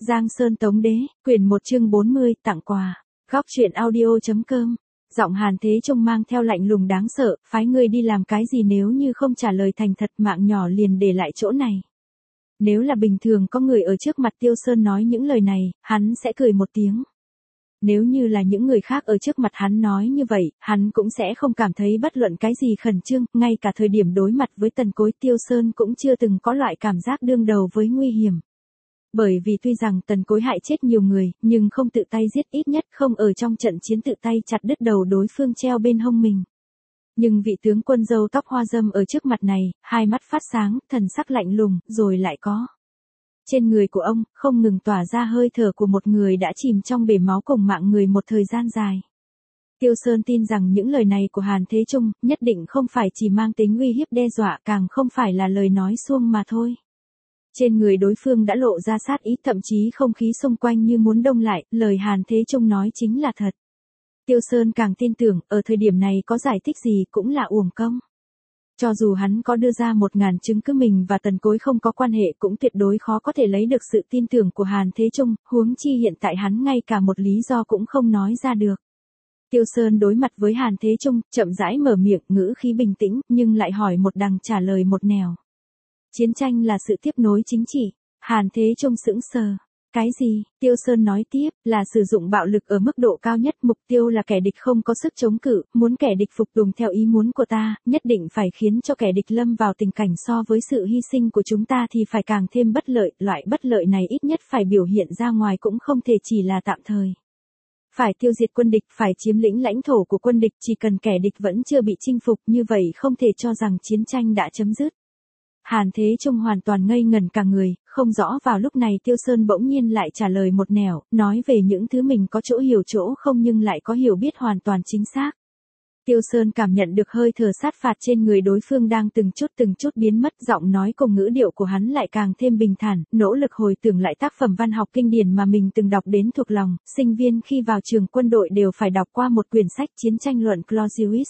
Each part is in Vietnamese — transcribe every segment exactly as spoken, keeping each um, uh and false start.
Giang Sơn Tống Đế, quyển một chương bốn mươi, tặng quà. Góc truyện audio.com. Giọng Hàn Thế Trung mang theo lạnh lùng đáng sợ, phái ngươi đi làm cái gì nếu như không trả lời thành thật mạng nhỏ liền để lại chỗ này. Nếu là bình thường có người ở trước mặt Tiêu Sơn nói những lời này, hắn sẽ cười một tiếng. Nếu như là những người khác ở trước mặt hắn nói như vậy, hắn cũng sẽ không cảm thấy bất luận cái gì khẩn trương, ngay cả thời điểm đối mặt với Tần Cối Tiêu Sơn cũng chưa từng có loại cảm giác đương đầu với nguy hiểm. Bởi vì tuy rằng Tần Cối hại chết nhiều người, nhưng không tự tay giết, ít nhất không ở trong trận chiến tự tay chặt đứt đầu đối phương treo bên hông mình. Nhưng vị tướng quân râu tóc hoa râm ở trước mặt này, hai mắt phát sáng, thần sắc lạnh lùng, rồi lại có. Trên người của ông, không ngừng tỏa ra hơi thở của một người đã chìm trong bể máu cùng mạng người một thời gian dài. Tiêu Sơn tin rằng những lời này của Hàn Thế Trung, nhất định không phải chỉ mang tính uy hiếp đe dọa, càng không phải là lời nói suông mà thôi. Trên người đối phương đã lộ ra sát ý, thậm chí không khí xung quanh như muốn đông lại, lời Hàn Thế Trung nói chính là thật. Tiêu Sơn càng tin tưởng, ở thời điểm này có giải thích gì cũng là uổng công. Cho dù hắn có đưa ra một ngàn chứng cứ mình và Tần Cối không có quan hệ cũng tuyệt đối khó có thể lấy được sự tin tưởng của Hàn Thế Trung, huống chi hiện tại hắn ngay cả một lý do cũng không nói ra được. Tiêu Sơn đối mặt với Hàn Thế Trung, chậm rãi mở miệng, ngữ khí bình tĩnh, nhưng lại hỏi một đằng trả lời một nẻo. Chiến tranh là sự tiếp nối chính trị. Hàn Thế Trung sững sờ. Cái gì? Tiêu Sơn nói tiếp, là sử dụng bạo lực ở mức độ cao nhất, mục tiêu là kẻ địch không có sức chống cự, muốn kẻ địch phục tùng theo ý muốn của ta, nhất định phải khiến cho kẻ địch lâm vào tình cảnh so với sự hy sinh của chúng ta thì phải càng thêm bất lợi, loại bất lợi này ít nhất phải biểu hiện ra ngoài cũng không thể chỉ là tạm thời. Phải tiêu diệt quân địch, phải chiếm lĩnh lãnh thổ của quân địch, chỉ cần kẻ địch vẫn chưa bị chinh phục như vậy không thể cho rằng chiến tranh đã chấm dứt. Hàn Thế Trung hoàn toàn ngây ngẩn cả người, không rõ vào lúc này Tiêu Sơn bỗng nhiên lại trả lời một nẻo, nói về những thứ mình có chỗ hiểu chỗ không nhưng lại có hiểu biết hoàn toàn chính xác. Tiêu Sơn cảm nhận được hơi thở sát phạt trên người đối phương đang từng chút từng chút biến mất, giọng nói cùng ngữ điệu của hắn lại càng thêm bình thản, nỗ lực hồi tưởng lại tác phẩm văn học kinh điển mà mình từng đọc đến thuộc lòng, sinh viên khi vào trường quân đội đều phải đọc qua một quyển sách Chiến tranh luận Clausewitz.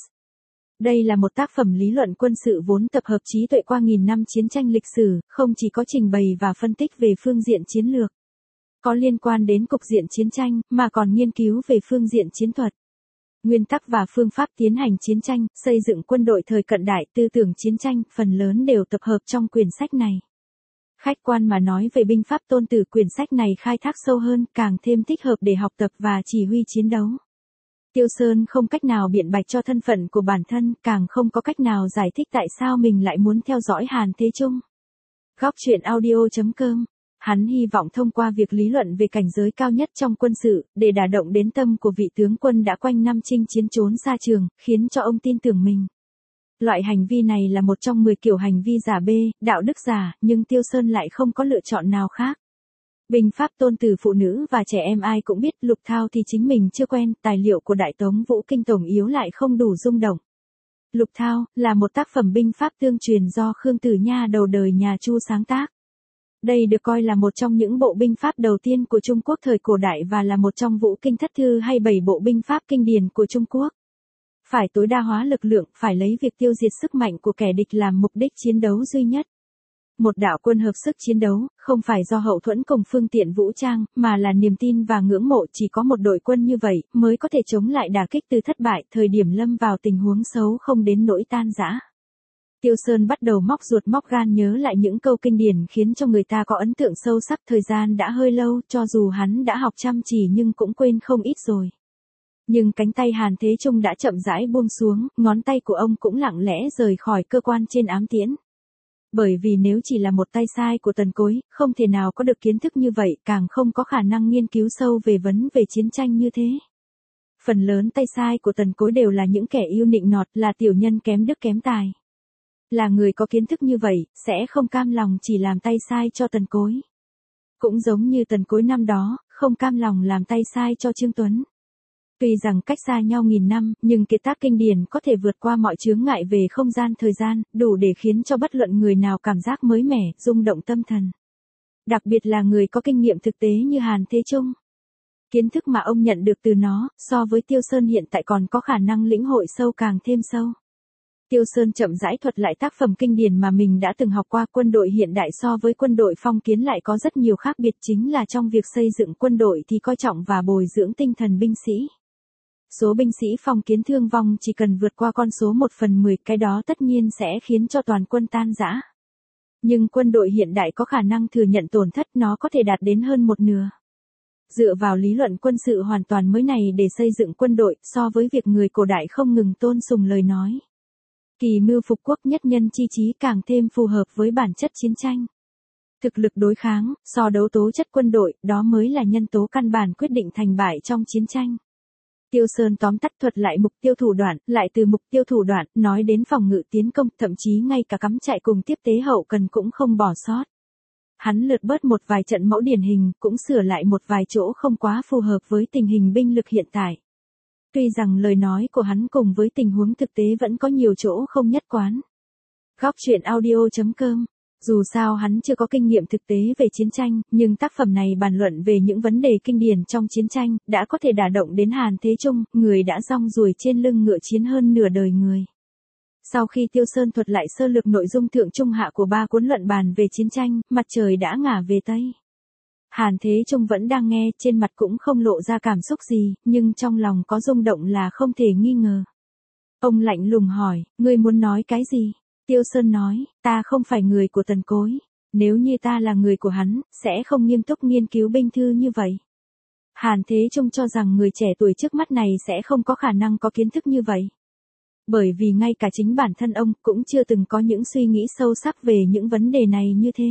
Đây là một tác phẩm lý luận quân sự vốn tập hợp trí tuệ qua nghìn năm chiến tranh lịch sử, không chỉ có trình bày và phân tích về phương diện chiến lược, có liên quan đến cục diện chiến tranh, mà còn nghiên cứu về phương diện chiến thuật. Nguyên tắc và phương pháp tiến hành chiến tranh, xây dựng quân đội thời cận đại, tư tưởng chiến tranh, phần lớn đều tập hợp trong quyển sách này. Khách quan mà nói về binh pháp Tôn Tử, quyển sách này khai thác sâu hơn, càng thêm thích hợp để học tập và chỉ huy chiến đấu. Tiêu Sơn không cách nào biện bạch cho thân phận của bản thân, càng không có cách nào giải thích tại sao mình lại muốn theo dõi Hàn Thế Trung. Góc truyện audio.com. Hắn hy vọng thông qua việc lý luận về cảnh giới cao nhất trong quân sự, để đả động đến tâm của vị tướng quân đã quanh năm chinh chiến trốn xa trường, khiến cho ông tin tưởng mình. Loại hành vi này là một trong mười kiểu hành vi giả bê, đạo đức giả, nhưng Tiêu Sơn lại không có lựa chọn nào khác. Binh pháp Tôn Tử phụ nữ và trẻ em ai cũng biết, Lục Thao thì chính mình chưa quen, tài liệu của Đại Tống Vũ Kinh tổng yếu lại không đủ rung động. Lục Thao là một tác phẩm binh pháp tương truyền do Khương Tử Nha đầu đời nhà Chu sáng tác. Đây được coi là một trong những bộ binh pháp đầu tiên của Trung Quốc thời cổ đại và là một trong Vũ Kinh thất thư hay bảy bộ binh pháp kinh điển của Trung Quốc. Phải tối đa hóa lực lượng, phải lấy việc tiêu diệt sức mạnh của kẻ địch làm mục đích chiến đấu duy nhất. Một đạo quân hợp sức chiến đấu, không phải do hậu thuẫn cùng phương tiện vũ trang, mà là niềm tin và ngưỡng mộ, chỉ có một đội quân như vậy, mới có thể chống lại đả kích từ thất bại, thời điểm lâm vào tình huống xấu không đến nỗi tan rã. Tiêu Sơn bắt đầu móc ruột móc gan nhớ lại những câu kinh điển khiến cho người ta có ấn tượng sâu sắc, thời gian đã hơi lâu, cho dù hắn đã học chăm chỉ nhưng cũng quên không ít rồi. Nhưng cánh tay Hàn Thế Trung đã chậm rãi buông xuống, ngón tay của ông cũng lặng lẽ rời khỏi cơ quan trên ám tiễn. Bởi vì nếu chỉ là một tay sai của Tần Cối, không thể nào có được kiến thức như vậy, càng không có khả năng nghiên cứu sâu về vấn về chiến tranh như thế. Phần lớn tay sai của Tần Cối đều là những kẻ yêu nịnh nọt, là tiểu nhân kém đức kém tài. Là người có kiến thức như vậy, sẽ không cam lòng chỉ làm tay sai cho Tần Cối. Cũng giống như Tần Cối năm đó, không cam lòng làm tay sai cho Trương Tuấn. Tuy rằng cách xa nhau nghìn năm, nhưng kiệt tác kinh điển có thể vượt qua mọi chướng ngại về không gian thời gian, đủ để khiến cho bất luận người nào cảm giác mới mẻ, rung động tâm thần. Đặc biệt là người có kinh nghiệm thực tế như Hàn Thế Trung. Kiến thức mà ông nhận được từ nó, so với Tiêu Sơn hiện tại còn có khả năng lĩnh hội sâu càng thêm sâu. Tiêu Sơn chậm rãi thuật lại tác phẩm kinh điển mà mình đã từng học qua. Quân đội hiện đại so với quân đội phong kiến lại có rất nhiều khác biệt, chính là trong việc xây dựng quân đội thì coi trọng và bồi dưỡng tinh thần binh sĩ. Số binh sĩ phong kiến thương vong chỉ cần vượt qua con số một phần mười, cái đó tất nhiên sẽ khiến cho toàn quân tan rã. Nhưng quân đội hiện đại có khả năng thừa nhận tổn thất, nó có thể đạt đến hơn một nửa. Dựa vào lý luận quân sự hoàn toàn mới này để xây dựng quân đội, so với việc người cổ đại không ngừng tôn sùng lời nói kỳ mưu phục quốc, nhất nhân chi trí, càng thêm phù hợp với bản chất chiến tranh. Thực lực đối kháng, so đấu tố chất quân đội, đó mới là nhân tố căn bản quyết định thành bại trong chiến tranh. Tiêu Sơn tóm tắt thuật lại mục tiêu thủ đoạn, lại từ mục tiêu thủ đoạn, nói đến phòng ngự tiến công, thậm chí ngay cả cắm trại cùng tiếp tế hậu cần cũng không bỏ sót. Hắn lượt bớt một vài trận mẫu điển hình, cũng sửa lại một vài chỗ không quá phù hợp với tình hình binh lực hiện tại. Tuy rằng lời nói của hắn cùng với tình huống thực tế vẫn có nhiều chỗ không nhất quán. Góc truyện audio chấm com. Dù sao hắn chưa có kinh nghiệm thực tế về chiến tranh, nhưng tác phẩm này bàn luận về những vấn đề kinh điển trong chiến tranh, đã có thể đả động đến Hàn Thế Trung, người đã rong ruổi trên lưng ngựa chiến hơn nửa đời người. Sau khi Tiêu Sơn thuật lại sơ lược nội dung thượng trung hạ của ba cuốn luận bàn về chiến tranh, mặt trời đã ngả về Tây. Hàn Thế Trung vẫn đang nghe, trên mặt cũng không lộ ra cảm xúc gì, nhưng trong lòng có rung động là không thể nghi ngờ. Ông lạnh lùng hỏi, ngươi muốn nói cái gì? Tiêu Sơn nói, ta không phải người của Tần Cối. Nếu như ta là người của hắn, sẽ không nghiêm túc nghiên cứu binh thư như vậy. Hàn Thế Trung cho rằng người trẻ tuổi trước mắt này sẽ không có khả năng có kiến thức như vậy. Bởi vì ngay cả chính bản thân ông cũng chưa từng có những suy nghĩ sâu sắc về những vấn đề này như thế.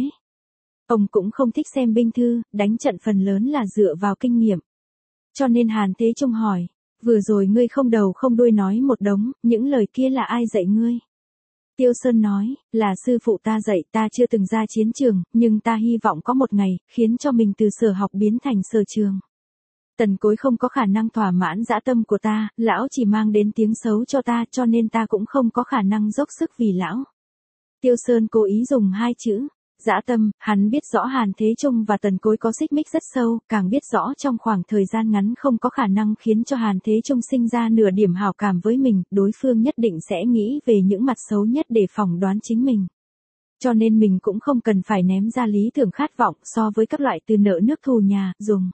Ông cũng không thích xem binh thư, đánh trận phần lớn là dựa vào kinh nghiệm. Cho nên Hàn Thế Trung hỏi, vừa rồi ngươi không đầu không đuôi nói một đống, những lời kia là ai dạy ngươi? Tiêu Sơn nói, là sư phụ ta dạy, ta chưa từng ra chiến trường, nhưng ta hy vọng có một ngày, khiến cho mình từ sở học biến thành sở trường. Tần Cối không có khả năng thỏa mãn dã tâm của ta, lão chỉ mang đến tiếng xấu cho ta, cho nên ta cũng không có khả năng dốc sức vì lão. Tiêu Sơn cố ý dùng hai chữ, dã tâm. Hắn biết rõ Hàn Thế Trung và Tần Cối có xích mích rất sâu, càng biết rõ trong khoảng thời gian ngắn không có khả năng khiến cho Hàn Thế Trung sinh ra nửa điểm hảo cảm với mình, đối phương nhất định sẽ nghĩ về những mặt xấu nhất để phỏng đoán chính mình. Cho nên mình cũng không cần phải ném ra lý tưởng khát vọng so với các loại từ nợ nước thù nhà, dùng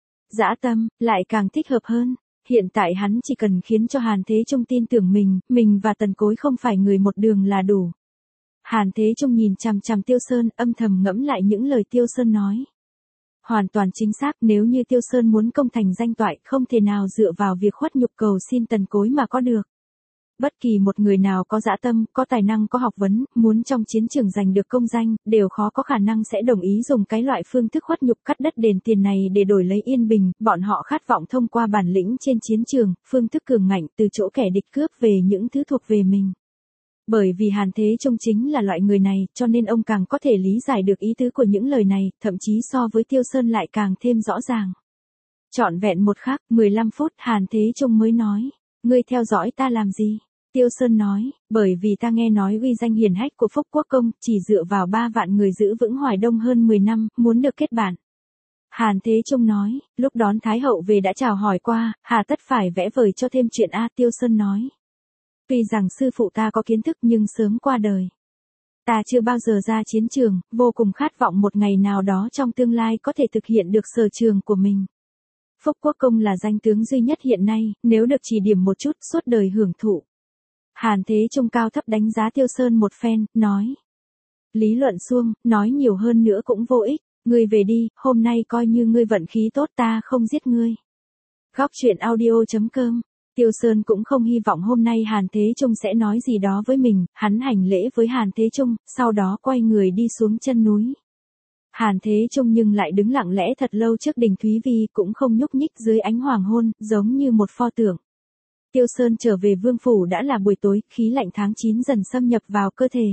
dã tâm, lại càng thích hợp hơn. Hiện tại hắn chỉ cần khiến cho Hàn Thế Trung tin tưởng mình, mình và Tần Cối không phải người một đường là đủ. Hàn Thế Trung nhìn chằm chằm Tiêu Sơn, âm thầm ngẫm lại những lời Tiêu Sơn nói. Hoàn toàn chính xác, nếu như Tiêu Sơn muốn công thành danh toại, không thể nào dựa vào việc khuất nhục cầu xin Tần Cối mà có được. Bất kỳ một người nào có dã tâm, có tài năng, có học vấn, muốn trong chiến trường giành được công danh, đều khó có khả năng sẽ đồng ý dùng cái loại phương thức khuất nhục cắt đất đền tiền này để đổi lấy yên bình, bọn họ khát vọng thông qua bản lĩnh trên chiến trường, phương thức cường ngạnh từ chỗ kẻ địch cướp về những thứ thuộc về mình. Bởi vì Hàn Thế Trung chính là loại người này, cho nên ông càng có thể lý giải được ý tứ của những lời này, thậm chí so với Tiêu Sơn lại càng thêm rõ ràng. Trọn vẹn một khắc, mười lăm phút, Hàn Thế Trung mới nói, ngươi theo dõi ta làm gì? Tiêu Sơn nói, bởi vì ta nghe nói uy danh hiển hách của Phúc Quốc Công, chỉ dựa vào ba vạn người giữ vững Hoài Đông hơn mười năm, muốn được kết bạn. Hàn Thế Trung nói, lúc đón Thái Hậu về đã chào hỏi qua, hà tất phải vẽ vời cho thêm chuyện a? Tiêu Sơn nói. Tuy rằng sư phụ ta có kiến thức nhưng sớm qua đời. Ta chưa bao giờ ra chiến trường, vô cùng khát vọng một ngày nào đó trong tương lai có thể thực hiện được sở trường của mình. Phúc Quốc Công là danh tướng duy nhất hiện nay, nếu được chỉ điểm một chút, suốt đời hưởng thụ. Hàn Thế Trung cao thấp đánh giá Tiêu Sơn một phen, nói. Lý luận suông, nói nhiều hơn nữa cũng vô ích, ngươi về đi, hôm nay coi như ngươi vận khí tốt, ta không giết ngươi. Góc truyện audio chấm com. Tiêu Sơn cũng không hy vọng hôm nay Hàn Thế Trung sẽ nói gì đó với mình, hắn hành lễ với Hàn Thế Trung, sau đó quay người đi xuống chân núi. Hàn Thế Trung nhưng lại đứng lặng lẽ thật lâu trước đình Thúy Vi, cũng không nhúc nhích dưới ánh hoàng hôn, giống như một pho tượng. Tiêu Sơn trở về vương phủ đã là buổi tối, khí lạnh tháng chín dần xâm nhập vào cơ thể.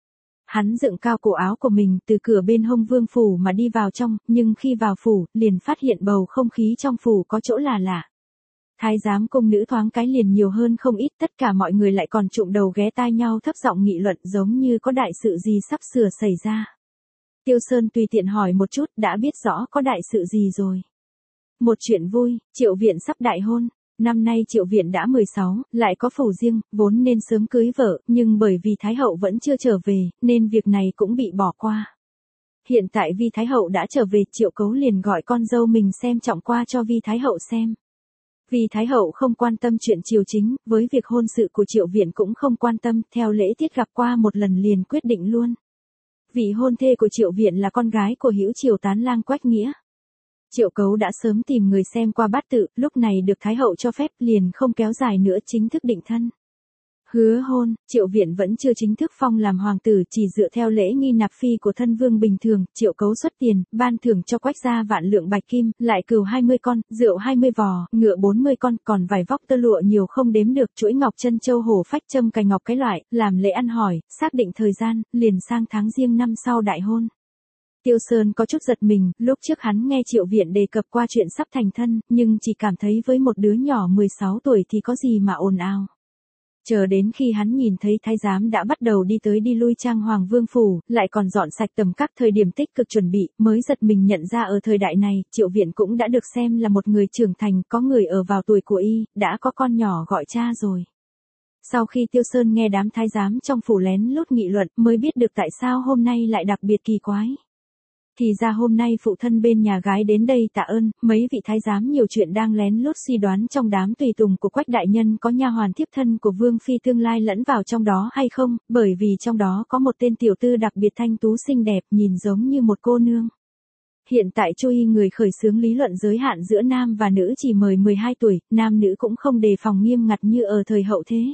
Hắn dựng cao cổ áo của mình từ cửa bên hông vương phủ mà đi vào trong, nhưng khi vào phủ, liền phát hiện bầu không khí trong phủ có chỗ là lạ. Thái giám cung nữ thoáng cái liền nhiều hơn không ít, tất cả mọi người lại còn trụm đầu ghé tai nhau thấp giọng nghị luận giống như có đại sự gì sắp sửa xảy ra. Tiêu Sơn tùy tiện hỏi một chút, đã biết rõ có đại sự gì rồi. Một chuyện vui, Triệu Viện sắp đại hôn. Năm nay Triệu Viện đã mười sáu, lại có phủ riêng, vốn nên sớm cưới vợ, nhưng bởi vì Thái Hậu vẫn chưa trở về, nên việc này cũng bị bỏ qua. Hiện tại Vi Thái Hậu đã trở về, Triệu Cấu liền gọi con dâu mình xem trọng qua cho Vi Thái Hậu xem. Vi Thái Hậu không quan tâm chuyện triều chính, với việc hôn sự của Triệu Viện cũng không quan tâm, theo lễ tiết gặp qua một lần liền quyết định luôn. Vị hôn thê của Triệu Viện là con gái của hữu Triều Tán lang Quách Nghĩa. Triệu Cấu đã sớm tìm người xem qua bát tự, lúc này được Thái Hậu cho phép liền không kéo dài nữa chính thức định thân. Hứa hôn, Triệu Viện vẫn chưa chính thức phong làm hoàng tử, chỉ dựa theo lễ nghi nạp phi của thân vương bình thường. Triệu Cấu xuất tiền, ban thưởng cho Quách gia vạn lượng bạch kim, lại cừu hai mươi con, rượu hai mươi vò, ngựa bốn mươi con, còn vải vóc tơ lụa nhiều không đếm được, chuỗi ngọc chân châu hổ phách châm cài ngọc cái loại, làm lễ ăn hỏi, xác định thời gian, liền sang tháng Giêng năm sau đại hôn. Tiêu Sơn có chút giật mình, lúc trước hắn nghe Triệu Viện đề cập qua chuyện sắp thành thân, nhưng chỉ cảm thấy với một đứa nhỏ mười sáu tuổi thì có gì mà ồn ào. Chờ đến khi hắn nhìn thấy thái giám đã bắt đầu đi tới đi lui trang hoàng vương phủ, lại còn dọn sạch tầm các thời điểm tích cực chuẩn bị, mới giật mình nhận ra ở thời đại này, Triệu Viện cũng đã được xem là một người trưởng thành, có người ở vào tuổi của y, đã có con nhỏ gọi cha rồi. Sau khi Tiêu Sơn nghe đám thái giám trong phủ lén lút nghị luận, mới biết được tại sao hôm nay lại đặc biệt kỳ quái. Thì ra hôm nay phụ thân bên nhà gái đến đây tạ ơn, mấy vị thái giám nhiều chuyện đang lén lút suy đoán trong đám tùy tùng của Quách đại nhân có nha hoàn thiếp thân của Vương phi tương lai lẫn vào trong đó hay không, bởi vì trong đó có một tên tiểu tư đặc biệt thanh tú xinh đẹp, nhìn giống như một cô nương. Hiện tại Chu Y người khởi xướng lý luận giới hạn giữa nam và nữ chỉ mời mười hai tuổi, nam nữ cũng không đề phòng nghiêm ngặt như ở thời hậu thế.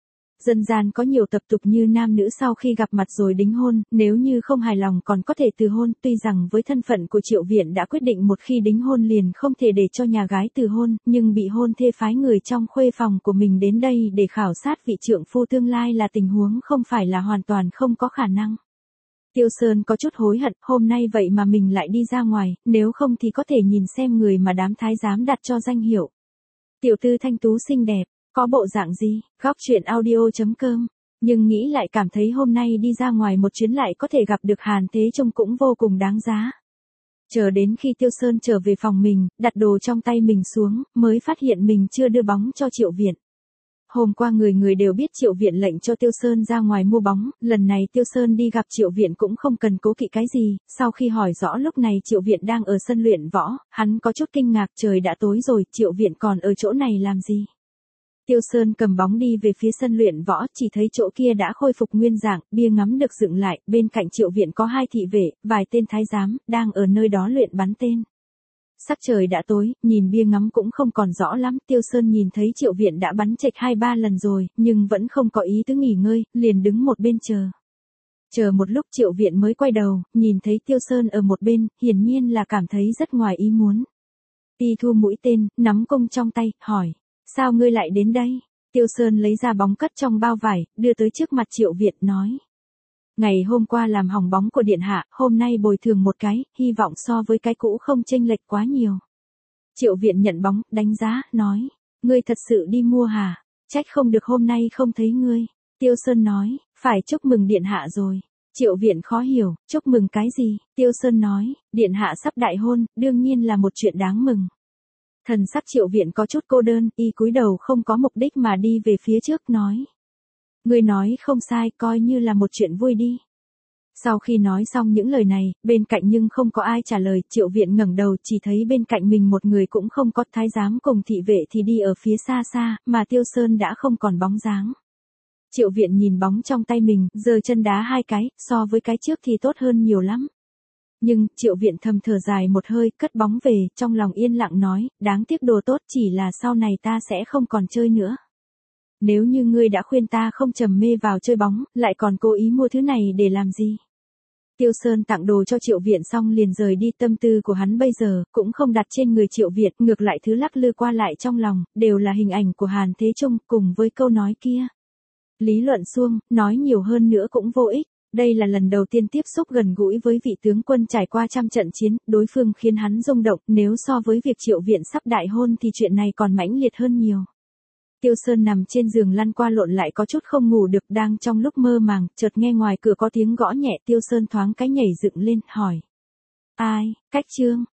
Dân gian có nhiều tập tục như nam nữ sau khi gặp mặt rồi đính hôn, nếu như không hài lòng còn có thể từ hôn, tuy rằng với thân phận của Triệu Viện đã quyết định một khi đính hôn liền không thể để cho nhà gái từ hôn, nhưng bị hôn thê phái người trong khuê phòng của mình đến đây để khảo sát vị trượng phu tương lai là tình huống không phải là hoàn toàn không có khả năng. Tiêu Sơn có chút hối hận, hôm nay vậy mà mình lại đi ra ngoài, nếu không thì có thể nhìn xem người mà đám thái giám đặt cho danh hiệu. Tiểu tư thanh tú xinh đẹp. Có bộ dạng gì, góc truyện audio chấm com, nhưng nghĩ lại cảm thấy hôm nay đi ra ngoài một chuyến lại có thể gặp được Hàn Thế Trung cũng vô cùng đáng giá. Chờ đến khi Tiêu Sơn trở về phòng mình, đặt đồ trong tay mình xuống, mới phát hiện mình chưa đưa bóng cho Triệu Viện. Hôm qua người người đều biết Triệu Viện lệnh cho Tiêu Sơn ra ngoài mua bóng, lần này Tiêu Sơn đi gặp Triệu Viện cũng không cần cố kỵ cái gì, sau khi hỏi rõ lúc này Triệu Viện đang ở sân luyện võ, hắn có chút kinh ngạc, trời đã tối rồi, Triệu Viện còn ở chỗ này làm gì? Tiêu Sơn cầm bóng đi về phía sân luyện võ, chỉ thấy chỗ kia đã khôi phục nguyên dạng, bia ngắm được dựng lại, bên cạnh Triệu Viện có hai thị vệ, vài tên thái giám, đang ở nơi đó luyện bắn tên. Sắc trời đã tối, nhìn bia ngắm cũng không còn rõ lắm, Tiêu Sơn nhìn thấy Triệu Viện đã bắn chệch hai ba lần rồi, nhưng vẫn không có ý tứ nghỉ ngơi, liền đứng một bên chờ. Chờ một lúc Triệu Viện mới quay đầu, nhìn thấy Tiêu Sơn ở một bên, hiển nhiên là cảm thấy rất ngoài ý muốn. Y thu mũi tên, nắm cung trong tay, hỏi. Sao ngươi lại đến đây? Tiêu Sơn lấy ra bóng cất trong bao vải, đưa tới trước mặt Triệu Viện nói. Ngày hôm qua làm hỏng bóng của điện hạ, hôm nay bồi thường một cái, hy vọng so với cái cũ không chênh lệch quá nhiều. Triệu Viện nhận bóng, đánh giá, nói. Ngươi thật sự đi mua hả? Trách không được hôm nay không thấy ngươi. Tiêu Sơn nói, phải chúc mừng điện hạ rồi. Triệu Viện khó hiểu, chúc mừng cái gì? Tiêu Sơn nói, điện hạ sắp đại hôn, đương nhiên là một chuyện đáng mừng. Thần sắc Triệu Viện có chút cô đơn, y cúi đầu không có mục đích mà đi về phía trước nói. Ngươi nói không sai, coi như là một chuyện vui đi. Sau khi nói xong những lời này, bên cạnh nhưng không có ai trả lời, Triệu Viện ngẩng đầu chỉ thấy bên cạnh mình một người cũng không có, thái giám cùng thị vệ thì đi ở phía xa xa, mà Tiêu Sơn đã không còn bóng dáng. Triệu Viện nhìn bóng trong tay mình, giơ chân đá hai cái, so với cái trước thì tốt hơn nhiều lắm. Nhưng, Triệu Viện thầm thở dài một hơi, cất bóng về, trong lòng yên lặng nói, đáng tiếc đồ tốt chỉ là sau này ta sẽ không còn chơi nữa. Nếu như ngươi đã khuyên ta không trầm mê vào chơi bóng, lại còn cố ý mua thứ này để làm gì? Tiêu Sơn tặng đồ cho Triệu Viện xong liền rời đi, tâm tư của hắn bây giờ, cũng không đặt trên người Triệu Viện, ngược lại thứ lắc lư qua lại trong lòng, đều là hình ảnh của Hàn Thế Trung, cùng với câu nói kia. Lý luận suông, nói nhiều hơn nữa cũng vô ích. Đây là lần đầu tiên tiếp xúc gần gũi với vị tướng quân trải qua trăm trận chiến, đối phương khiến hắn rung động, nếu so với việc Triệu Viện sắp đại hôn thì chuyện này còn mãnh liệt hơn nhiều. Tiêu Sơn nằm trên giường lăn qua lộn lại có chút không ngủ được, đang trong lúc mơ màng, chợt nghe ngoài cửa có tiếng gõ nhẹ, Tiêu Sơn thoáng cái nhảy dựng lên, hỏi. Ai, Cách Trương,